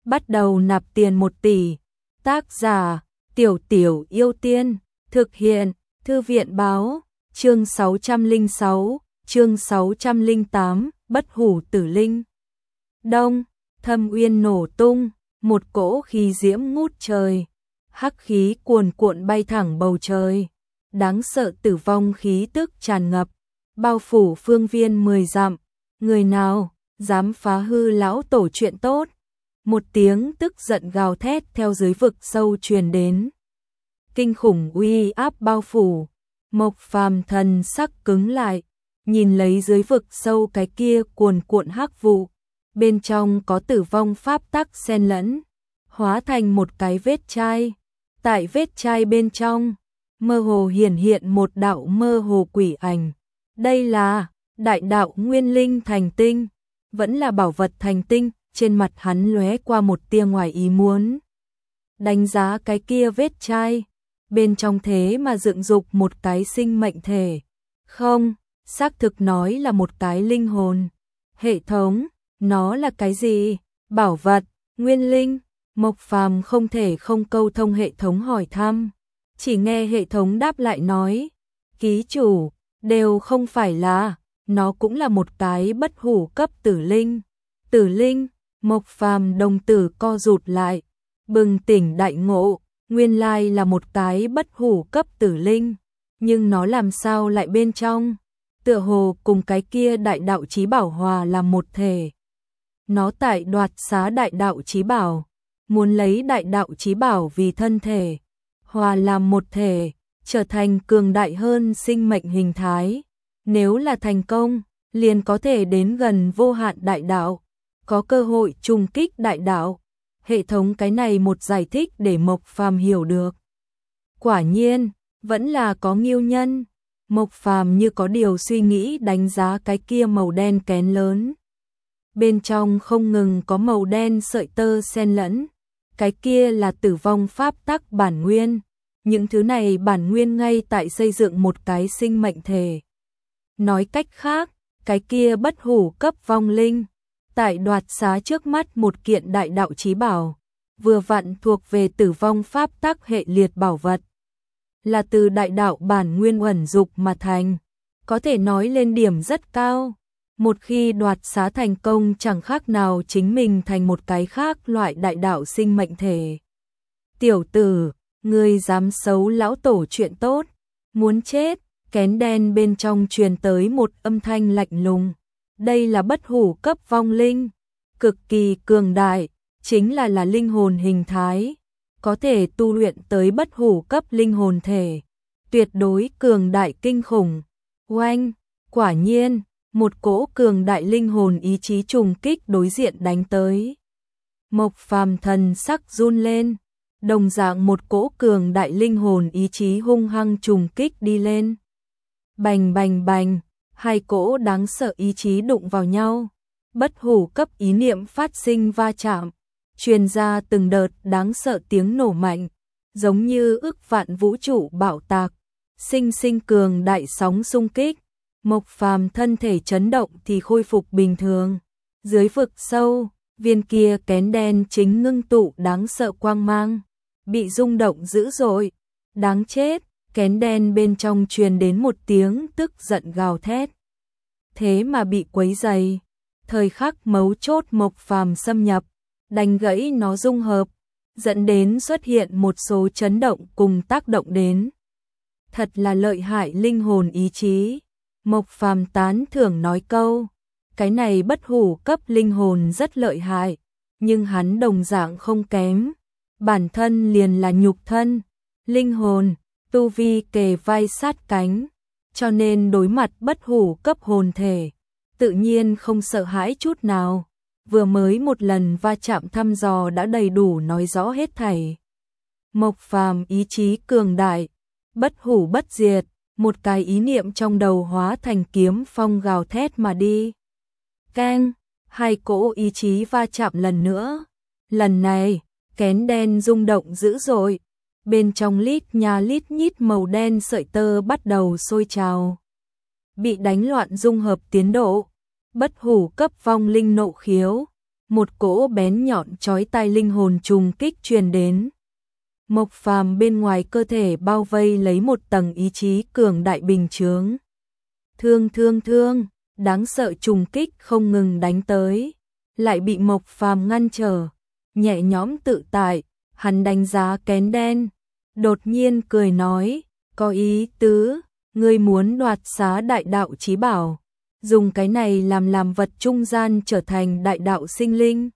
bắt đầu nạp tiền 1 tỷ. Tác giả, Tiểu Tiểu Yêu Tiên, thực hiện, Thư viện báo, chương 606, chương 608, Bất Hủ Tử Linh. Đông, Thâm Uyên nổ tung, một cỗ khí diễm ngút trời, hắc khí cuồn cuộn bay thẳng bầu trời, đáng sợ tử vong khí tức tràn ngập, bao phủ phương viên 10 dặm, người nào dám phá hư lão tổ chuyện tốt. Một tiếng tức giận gào thét theo dưới vực sâu truyền đến. Kinh khủng uy áp bao phủ, Mộc Phàm thần sắc cứng lại, nhìn lấy dưới vực sâu cái kia cuồn cuộn hắc vụ, bên trong có tử vong pháp tắc xen lẫn, hóa thành một cái vết chai. Tại vết chai bên trong, mơ hồ hiển hiện một đạo mơ hồ quỷ ảnh. Đây là đại đạo nguyên linh thành tinh, vẫn là bảo vật thành tinh. Trên mặt hắn lóe qua một tia ngoài ý muốn. Đánh giá cái kia vết chai, bên trong thế mà dựng dục một cái sinh mệnh thể. Không, xác thực nói là một cái linh hồn. Hệ thống, nó là cái gì? Bảo vật, nguyên linh. Mộc Phàm không thể không câu thông hệ thống hỏi thăm. Chỉ nghe hệ thống đáp lại nói, ký chủ, đều không phải là, nó cũng là một cái bất hủ cấp tử linh. Tử linh. Mộc Phàm đồng tử co rụt lại, bừng tỉnh đại ngộ, nguyên lai là một cái bất hủ cấp tử linh, nhưng nó làm sao lại bên trong, tựa hồ cùng cái kia đại đạo chí bảo hòa làm một thể. Nó tại đoạt xá đại đạo chí bảo, muốn lấy đại đạo chí bảo vì thân thể, hòa làm một thể, trở thành cường đại hơn sinh mệnh hình thái. Nếu là thành công, liền có thể đến gần vô hạn đại đạo, có cơ hội trùng kích đại đạo. Hệ thống cái này một giải thích để Mộc Phàm hiểu được. Quả nhiên, vẫn là có nghiêu nhân. Mộc Phàm như có điều suy nghĩ đánh giá cái kia màu đen kén lớn. Bên trong không ngừng có màu đen sợi tơ xen lẫn. Cái kia là tử vong pháp tắc bản nguyên. Những thứ này bản nguyên ngay tại xây dựng một cái sinh mệnh thể. Nói cách khác, cái kia bất hủ cấp vong linh. Tại đoạt xá trước mắt một kiện đại đạo chí bảo, vừa vặn thuộc về tử vong pháp tắc hệ liệt bảo vật, là từ đại đạo bản nguyên ẩn dục mà thành, có thể nói lên điểm rất cao. Một khi đoạt xá thành công chẳng khác nào chính mình thành một cái khác loại đại đạo sinh mệnh thể. Tiểu tử, ngươi dám xấu lão tổ chuyện tốt, muốn chết. Kén đen bên trong truyền tới một âm thanh lạnh lùng. Đây là bất hủ cấp vong linh, cực kỳ cường đại, chính là linh hồn hình thái, có thể tu luyện tới bất hủ cấp linh hồn thể, tuyệt đối cường đại kinh khủng. Oanh, quả nhiên, một cỗ cường đại linh hồn ý chí trùng kích đối diện đánh tới. Mộc Phàm thần sắc run lên, đồng dạng một cỗ cường đại linh hồn ý chí hung hăng trùng kích đi lên. Bành bành bành. Hai cỗ đáng sợ ý chí đụng vào nhau, bất hủ cấp ý niệm phát sinh va chạm, truyền ra từng đợt đáng sợ tiếng nổ mạnh, giống như ức vạn vũ trụ bạo tạc, sinh sinh cường đại sóng xung kích. Mộc Phàm thân thể chấn động thì khôi phục bình thường. Dưới vực sâu, viên kia kén đen chính ngưng tụ đáng sợ quang mang, bị rung động dữ dội. Đáng chết. Kén đen bên trong truyền đến một tiếng tức giận gào thét. Thế mà bị quấy dày. Thời khắc mấu chốt Mộc Phàm xâm nhập, đánh gãy nó dung hợp, dẫn đến xuất hiện một số chấn động cùng tác động đến. Thật là lợi hại linh hồn ý chí. Mộc Phàm tán thưởng nói câu. Cái này bất hủ cấp linh hồn rất lợi hại, nhưng hắn đồng dạng không kém. Bản thân liền là nhục thân, linh hồn. Tu vi kề vai sát cánh, cho nên đối mặt bất hủ cấp hồn thể, tự nhiên không sợ hãi chút nào. Vừa mới một lần va chạm thăm dò đã đầy đủ nói rõ hết thảy. Mộc Phàm ý chí cường đại, bất hủ bất diệt, một cái ý niệm trong đầu hóa thành kiếm phong gào thét mà đi. Keng, hai cỗ ý chí va chạm lần nữa. Lần này, kén đen rung động dữ dội. Bên trong lít nha lít nhít màu đen sợi tơ bắt đầu sôi trào. Bị đánh loạn dung hợp tiến độ, bất hủ cấp vong linh nộ khiếu, một cỗ bén nhọn chói tai linh hồn trùng kích truyền đến. Mộc Phàm bên ngoài cơ thể bao vây lấy một tầng ý chí cường đại bình chướng. Thương, đáng sợ trùng kích không ngừng đánh tới, lại bị Mộc Phàm ngăn trở, nhẹ nhõm tự tại, hắn đánh giá kén đen, đột nhiên cười nói, có ý tứ, ngươi muốn đoạt xá đại đạo chí bảo, dùng cái này làm vật trung gian trở thành đại đạo sinh linh.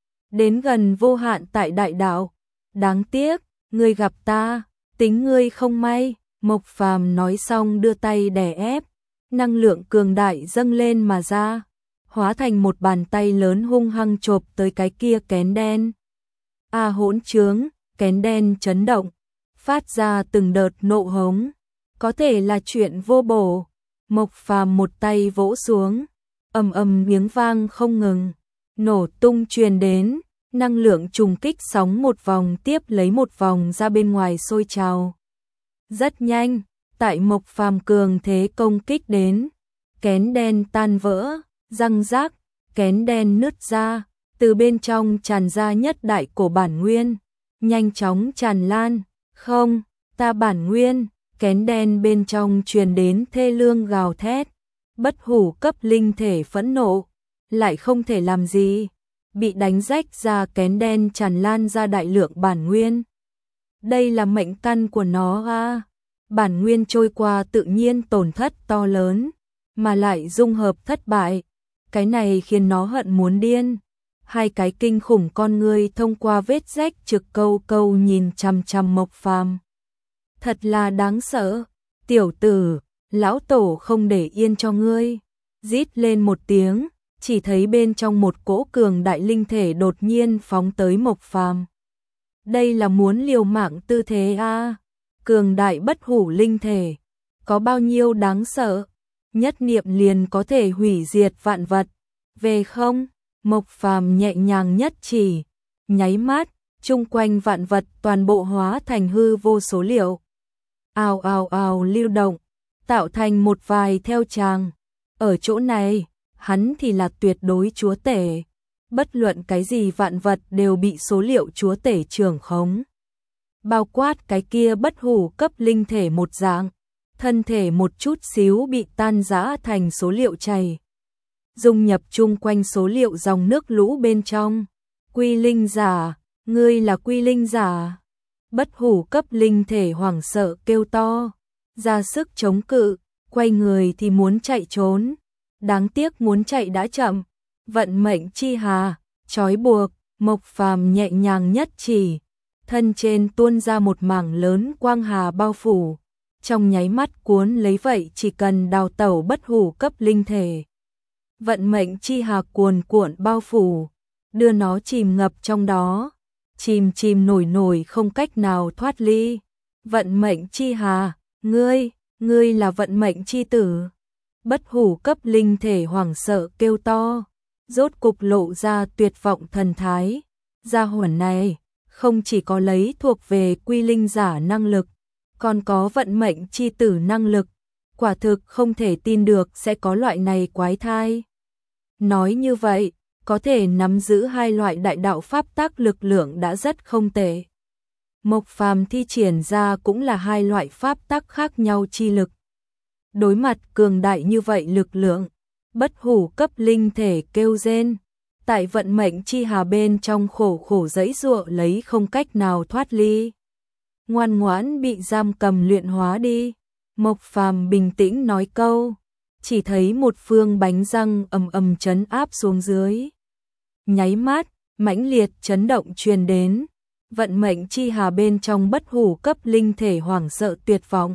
Đến gần vô hạn tại đại đạo, đáng tiếc, ngươi gặp ta, tính ngươi không may, Mộc Phàm nói xong đưa tay đè ép, năng lượng cường đại dâng lên mà ra, hóa thành một bàn tay lớn hung hăng chộp tới cái kia kén đen. A hỗn trướng, kén đen chấn động, phát ra từng đợt nộ hống, có thể là chuyện vô bổ. Mộc Phàm một tay vỗ xuống, ầm miếng vang không ngừng, nổ tung truyền đến, năng lượng trùng kích sóng một vòng tiếp lấy một vòng ra bên ngoài sôi trào. Rất nhanh, tại Mộc Phàm cường thế công kích đến, kén đen tan vỡ, răng rác, kén đen nứt ra, từ bên trong tràn ra nhất đại cổ bản nguyên, nhanh chóng tràn lan, không, ta bản nguyên, kén đen bên trong truyền đến thê lương gào thét, bất hủ cấp linh thể phẫn nộ, lại không thể làm gì, bị đánh rách ra kén đen tràn lan ra đại lượng bản nguyên. Đây là mệnh căn của nó à, bản nguyên trôi qua tự nhiên tổn thất to lớn, mà lại dung hợp thất bại, cái này khiến nó hận muốn điên. Hai cái kinh khủng con ngươi thông qua vết rách trực câu nhìn chằm chằm Mộc Phàm. Thật là đáng sợ, tiểu tử, lão tổ không để yên cho ngươi. Rít lên một tiếng, chỉ thấy bên trong một cỗ cường đại linh thể đột nhiên phóng tới Mộc Phàm. Đây là muốn liều mạng tư thế a, cường đại bất hủ linh thể, có bao nhiêu đáng sợ, nhất niệm liền có thể hủy diệt vạn vật. Về không? Mộc Phàm nhẹ nhàng nhất chỉ, nháy mắt, chung quanh vạn vật toàn bộ hóa thành hư vô số liệu. Ào lưu động, tạo thành một vài theo tràng. Ở chỗ này, hắn thì là tuyệt đối chúa tể. Bất luận cái gì vạn vật đều bị số liệu chúa tể trưởng khống. Bao quát cái kia bất hủ cấp linh thể một dạng, thân thể một chút xíu bị tan rã thành số liệu chảy, dung nhập chung quanh số liệu dòng nước lũ bên trong. Quy linh giả, ngươi là quy linh giả. Bất hủ cấp linh thể hoảng sợ kêu to, ra sức chống cự, quay người thì muốn chạy trốn. Đáng tiếc muốn chạy đã chậm, vận mệnh chi hà, trói buộc, Mộc Phàm nhẹ nhàng nhất chỉ, thân trên tuôn ra một mảng lớn quang hà bao phủ, trong nháy mắt cuốn lấy vậy chỉ cần đào tẩu bất hủ cấp linh thể. Vận mệnh chi hà cuồn cuộn bao phủ, đưa nó chìm ngập trong đó, chìm nổi không cách nào thoát ly. Vận mệnh chi hà, ngươi là vận mệnh chi tử. Bất hủ cấp linh thể hoảng sợ kêu to, rốt cục lộ ra tuyệt vọng thần thái. Gia hỏa này, không chỉ có lấy thuộc về quy linh giả năng lực, còn có vận mệnh chi tử năng lực, quả thực không thể tin được sẽ có loại này quái thai. Nói như vậy, có thể nắm giữ hai loại đại đạo pháp tắc lực lượng đã rất không tệ. Mộc Phàm thi triển ra cũng là hai loại pháp tắc khác nhau chi lực. Đối mặt cường đại như vậy lực lượng, bất hủ cấp linh thể kêu rên, tại vận mệnh chi hà bên trong khổ giãy giụa lấy không cách nào thoát ly. Ngoan ngoãn bị giam cầm luyện hóa đi. Mộc Phàm bình tĩnh nói câu, chỉ thấy một phương bánh răng ầm chấn áp xuống dưới. Nháy mắt, mãnh liệt chấn động truyền đến, vận mệnh chi hà bên trong bất hủ cấp linh thể hoảng sợ tuyệt vọng,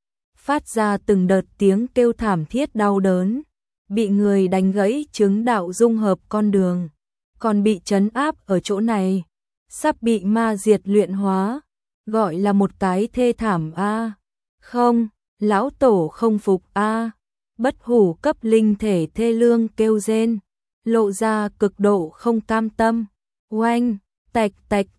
phát ra từng đợt tiếng kêu thảm thiết đau đớn, bị người đánh gãy chứng đạo dung hợp con đường, còn bị trấn áp ở chỗ này, sắp bị ma diệt luyện hóa, gọi là một cái thê thảm a. Không, lão tổ không phục a. Bất hủ cấp linh thể thê lương kêu rên, lộ ra cực độ không cam tâm. Oanh, tạch,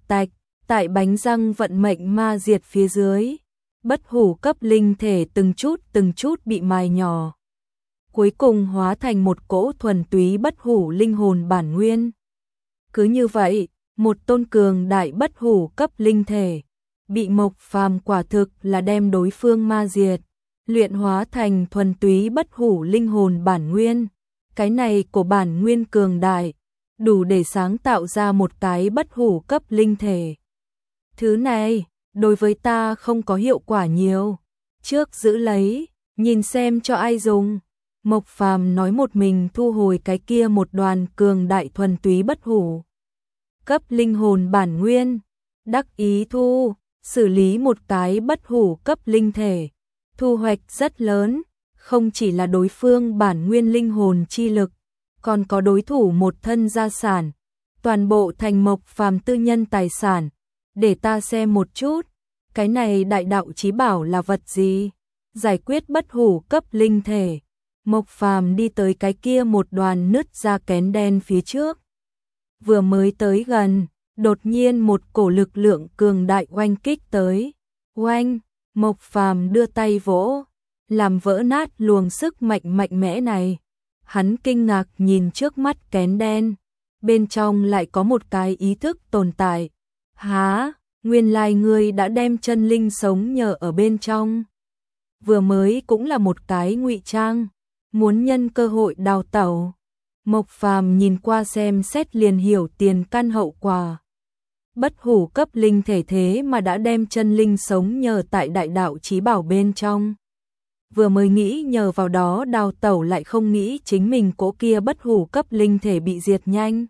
tại bánh răng vận mệnh ma diệt phía dưới, bất hủ cấp linh thể từng chút bị mài nhỏ, cuối cùng hóa thành một cỗ thuần túy bất hủ linh hồn bản nguyên. Cứ như vậy, một tôn cường đại bất hủ cấp linh thể, bị Mộc Phàm quả thực là đem đối phương ma diệt, luyện hóa thành thuần túy bất hủ linh hồn bản nguyên. Cái này của bản nguyên cường đại, đủ để sáng tạo ra một cái bất hủ cấp linh thể. Thứ này, đối với ta không có hiệu quả nhiều. Trước giữ lấy, nhìn xem cho ai dùng. Mộc Phàm nói một mình thu hồi cái kia một đoàn cường đại thuần túy bất hủ cấp linh hồn bản nguyên, đắc ý thu, xử lý một cái bất hủ cấp linh thể, thu hoạch rất lớn, không chỉ là đối phương bản nguyên linh hồn chi lực, còn có đối thủ một thân gia sản, toàn bộ thành Mộc Phàm tư nhân tài sản. Để ta xem một chút, cái này đại đạo chí bảo là vật gì? Giải quyết bất hủ cấp linh thể. Mộc Phàm đi tới cái kia một đoàn nứt ra kén đen phía trước. Vừa mới tới gần, đột nhiên một cổ lực lượng cường đại oanh kích tới. Oanh, Mộc Phàm đưa tay vỗ, làm vỡ nát luồng sức mạnh mạnh mẽ này. Hắn kinh ngạc nhìn trước mắt kén đen, bên trong lại có một cái ý thức tồn tại. Hả, nguyên lai ngươi đã đem chân linh sống nhờ ở bên trong. Vừa mới cũng là một cái ngụy trang, muốn nhân cơ hội đào tẩu. Mộc Phàm nhìn qua xem xét liền hiểu tiền căn hậu quả. Bất hủ cấp linh thể thế mà đã đem chân linh sống nhờ tại đại đạo chí bảo bên trong. Vừa mới nghĩ nhờ vào đó đào tẩu lại không nghĩ chính mình cố kia bất hủ cấp linh thể bị diệt nhanh.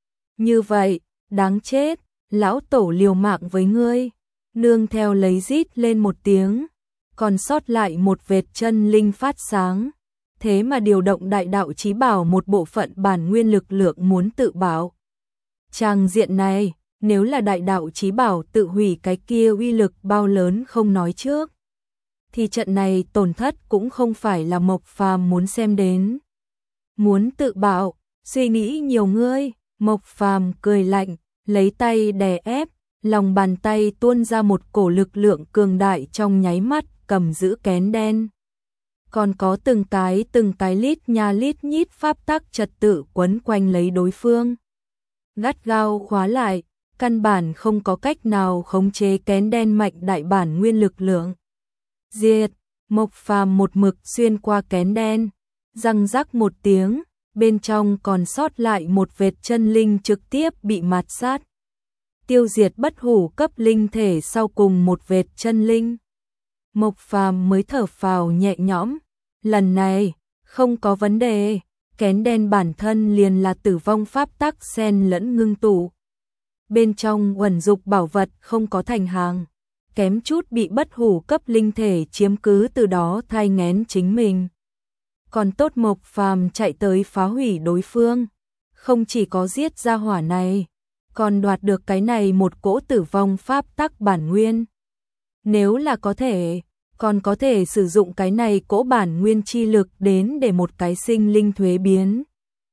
Như vậy, đáng chết, lão tổ liều mạng với ngươi. Nương theo lấy rít lên một tiếng, còn sót lại một vệt chân linh phát sáng. Thế mà điều động đại đạo chí bảo một bộ phận bản nguyên lực lượng muốn tự bảo. Tràng diện này, nếu là đại đạo chí bảo tự hủy cái kia uy lực bao lớn không nói trước, thì trận này tổn thất cũng không phải là Mộc Phàm muốn xem đến. Muốn tự bảo, suy nghĩ nhiều ngươi. Mộc Phàm cười lạnh, lấy tay đè ép, lòng bàn tay tuôn ra một cổ lực lượng cường đại trong nháy mắt cầm giữ kén đen. Còn có từng cái lít nha lít nhít pháp tắc trật tự quấn quanh lấy đối phương. Gắt gao khóa lại, căn bản không có cách nào khống chế kén đen mạnh đại bản nguyên lực lượng. Diệt, Mộc Phàm một mực xuyên qua kén đen, răng rắc một tiếng, bên trong còn sót lại một vệt chân linh trực tiếp bị mạt sát. Tiêu diệt bất hủ cấp linh thể sau cùng một vệt chân linh. Mộc Phàm mới thở phào nhẹ nhõm, lần này không có vấn đề, kén đen bản thân liền là tử vong pháp tắc xen lẫn ngưng tụ. Bên trong uẩn dục bảo vật không có thành hàng, kém chút bị bất hủ cấp linh thể chiếm cứ từ đó thai nghén chính mình. Còn tốt Mộc Phàm chạy tới phá hủy đối phương, không chỉ có giết ra hỏa này, còn đoạt được cái này một cỗ tử vong pháp tắc bản nguyên. Nếu là có thể, còn có thể sử dụng cái này cỗ bản nguyên chi lực đến để một cái sinh linh thuế biến,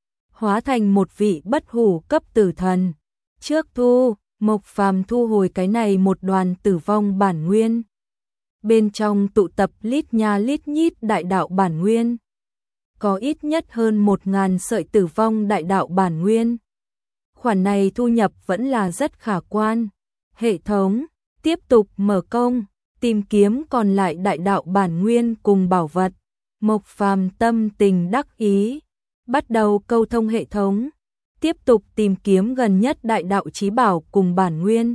hóa thành một vị bất hủ cấp tử thần. Trước thu, Mộc Phàm thu hồi cái này một đoàn tử vong bản nguyên. Bên trong tụ tập lít nha lít nhít đại đạo bản nguyên. Có ít nhất hơn 1000 sợi tử vong đại đạo bản nguyên. Khoản này thu nhập vẫn là rất khả quan. Hệ thống tiếp tục mở công, tìm kiếm còn lại đại đạo bản nguyên cùng bảo vật. Mộc Phàm tâm tình đắc ý, bắt đầu câu thông hệ thống, tiếp tục tìm kiếm gần nhất đại đạo chí bảo cùng bản nguyên.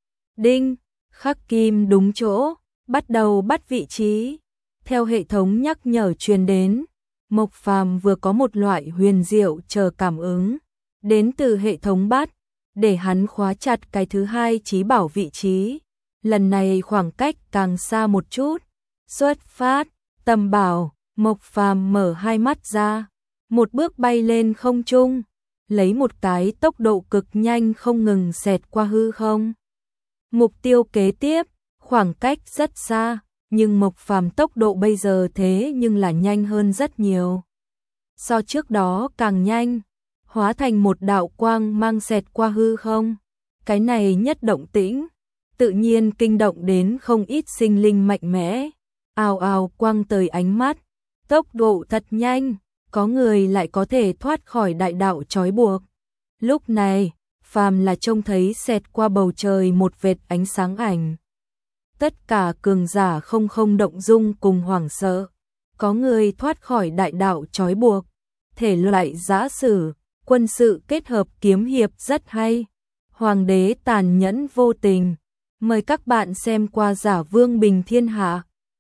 Đinh, khắc kim đúng chỗ, bắt đầu bắt vị trí. Theo hệ thống nhắc nhở truyền đến, Mộc Phàm vừa có một loại huyền diệu chờ cảm ứng đến từ hệ thống bắt, để hắn khóa chặt cái thứ hai chí bảo vị trí. Lần này khoảng cách càng xa một chút. Xuất phát, tầm bảo, Mộc Phàm mở hai mắt ra, một bước bay lên không trung, lấy một cái tốc độ cực nhanh không ngừng xẹt qua hư không. Mục tiêu kế tiếp, khoảng cách rất xa, nhưng Mộc Phàm tốc độ bây giờ thế nhưng là nhanh hơn rất nhiều. So trước đó càng nhanh, hóa thành một đạo quang mang xẹt qua hư không. Cái này nhất động tĩnh, tự nhiên kinh động đến không ít sinh linh mạnh mẽ. Ào ào quang tới ánh mắt, tốc độ thật nhanh, có người lại có thể thoát khỏi đại đạo trói buộc. Lúc này, phàm là trông thấy xẹt qua bầu trời một vệt ánh sáng ảnh. Tất cả cường giả không động dung cùng hoảng sợ. Có người thoát khỏi đại đạo trói buộc. Thể loại giã sử, quân sự kết hợp kiếm hiệp rất hay. Hoàng đế tàn nhẫn vô tình. Mời các bạn xem qua Giả Vương Bình Thiên Hạ.